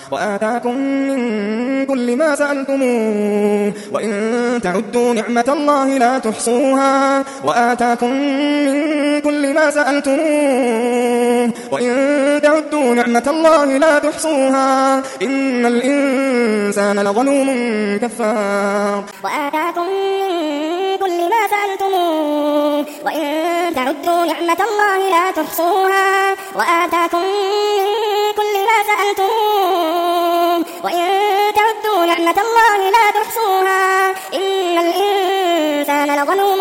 وآتاكم من كل ما سألتموه وإن تعدوا نعمة الله لا تحصوها وآتاكم من كل ما سألتموه وإن تعدوا نعمة الله لا تحصوها إن الإنسان لظلوم كفار وآتاكم من كل ما سألتموه وإن تعدوا نعمة الله لا تحصوها وآتاكم من كل ما سألتموه وإن تعدوا نعمة الله لا تحصوها إن الإنسان لظلوم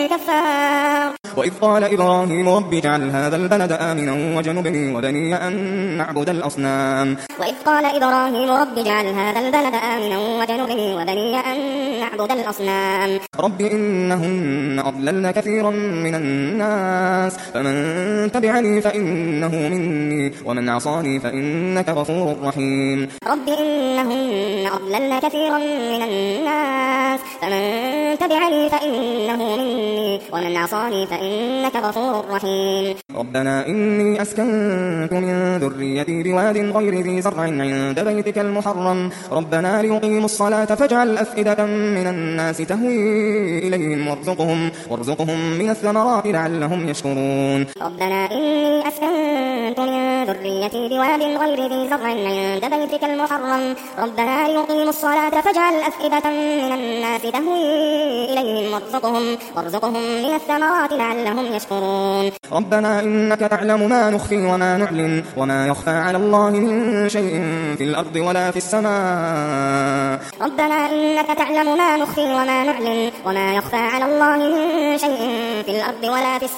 كفار وإذ قال إبراهيم رب اجعل هذا البلد آمنا واجنبني وبني أن نعبد الأصنام وإذ قال إبراهيم رب اجعل هذا البلد آمنا واجنبني وبني أن نعبد الأصنام رب إنهن أضللن كثيرا من الناس فمن تبعني فإنه مني ومن عصاني فإنك غفور رحيم رب إنهن أضللن كثيرا من الناس فمن تبعني فإنه مني ومن عصاني فإنك غفور رحيم ربنا إني أسكنت من ذريتي بواد غير ذي زرع عند بيتك المحرم ربنا ليقيموا الصلاة فاجعل أفئدة من الناس تهوي إليهم وارزقهم من الثمرات لعلهم يشكرون ربنا إني أسكنت من ذريتي بواد غير ذي زرع عند بيتك المحرم ربنا ليقيموا الصلاة فاجعل أفئدة من الناس تهوي إليهم وارزقهم من الثمرات لعلهم يشكرون ربنا إنك تعلم ما نخفي وما نعلن وما يخفى على الله من شيء في الأرض ولا في السماء ربنا إنك تعلم ما نخفي وما نعلن وما يخفى على الله من شيء في الأرض ولا في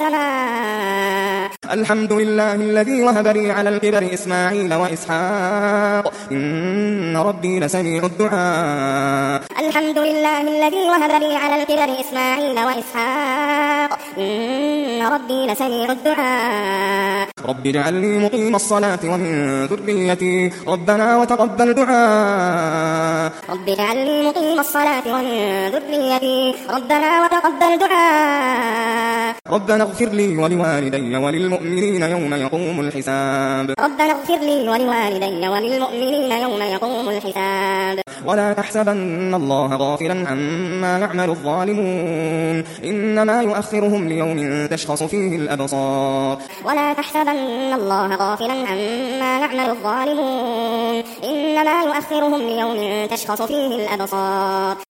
السماء الحمد لله الذي وهب لي على الكبر إسماعيل وإسحاق إن ربي لسميع الدعاء الحمد لله الذي وهب لي على الكبر إسماعيل وإسحاق إن ربي لسميع الدعاء رب اجعلني مقيم الصلاة ومن ذريتي ربنا وتقبل دعاء رب اجعلني مقيم الصلاة ومن ذريتي ربنا وتقبل دعاء ربنا اغفر لي ولوالدي وللمؤمنين يوم يقوم الحساب ربنا اغفر لي ولوالدي وللمؤمنين يوم يقوم الحساب ولا تحسبن الله غافلا عما يعمل الظالمون إنما يؤخرهم ليوم تشخص فيه الأبصار ولا تحسبن الله غافلا عما يعمل الظالمون إنما يؤخرهم ليوم تشخص فيه الأبصار